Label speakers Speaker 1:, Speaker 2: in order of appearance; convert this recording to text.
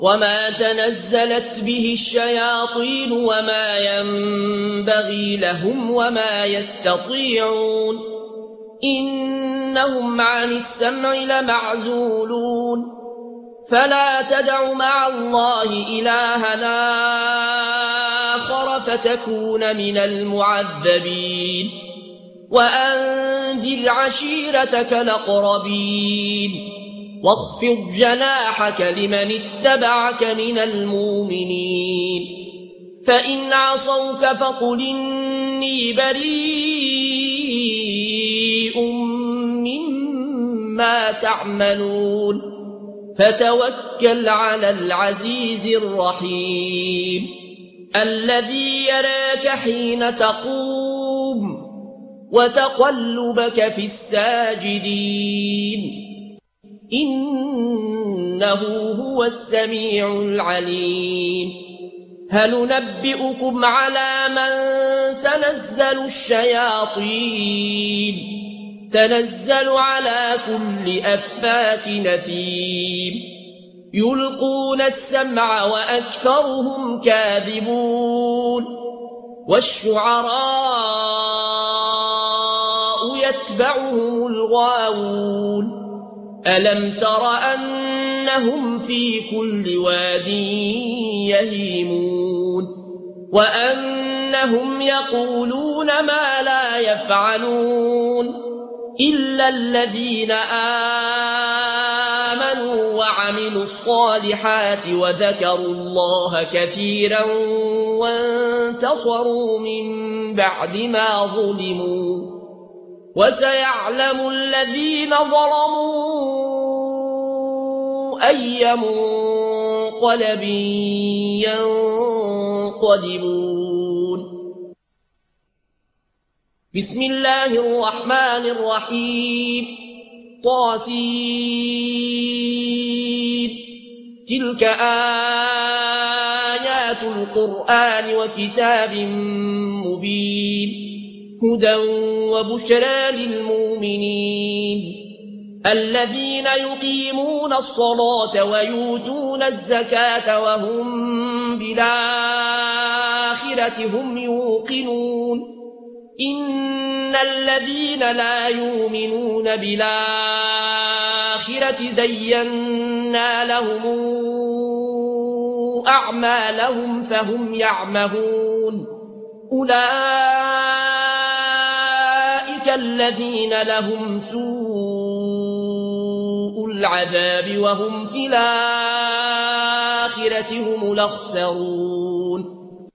Speaker 1: وما تنزلت به الشياطين وما ينبغي لهم وما يستطيعون إنهم عن السمع لمعزولون فلا تدع مع الله إلهنا آخر فتكون من المعذبين وأنذر عشيرتك الأقربين واخفض جناحك لمن اتبعك من المؤمنين فإن عصوك فقل إني بريء مما تعملون فتوكل على العزيز الرحيم الذي يراك حين تقوم وتقلبك في الساجدين إنه هو السميع العليم هل ننبئكم على من تنزل الشياطين تنزل على كل أفاك نثيم يلقون السمع وأكثرهم كاذبون والشعراء يتبعهم الغاوون ألم تر أنهم في كل واد يهيمون وأنهم يقولون ما لا يفعلون إلا الذين آمنوا وعملوا الصالحات وذكروا الله كثيرا وانتصروا من بعد ما ظلموا وسيعلم الذين ظلموا أي منقلب ينقلبون بسم الله الرحمن الرحيم طاسين تلك آيات القرآن وكتاب مبين هدى وبشرى للمؤمنين الذين يقيمون الصلاة ويؤتون الزكاة وهم بالآخرة هم يوقنون إن الذين لا يؤمنون بالآخرة زينا لهم أعمالهم فهم يعمهون أولئك الذين لهم سوء العذاب وهم في الآخرة هم الأخسرون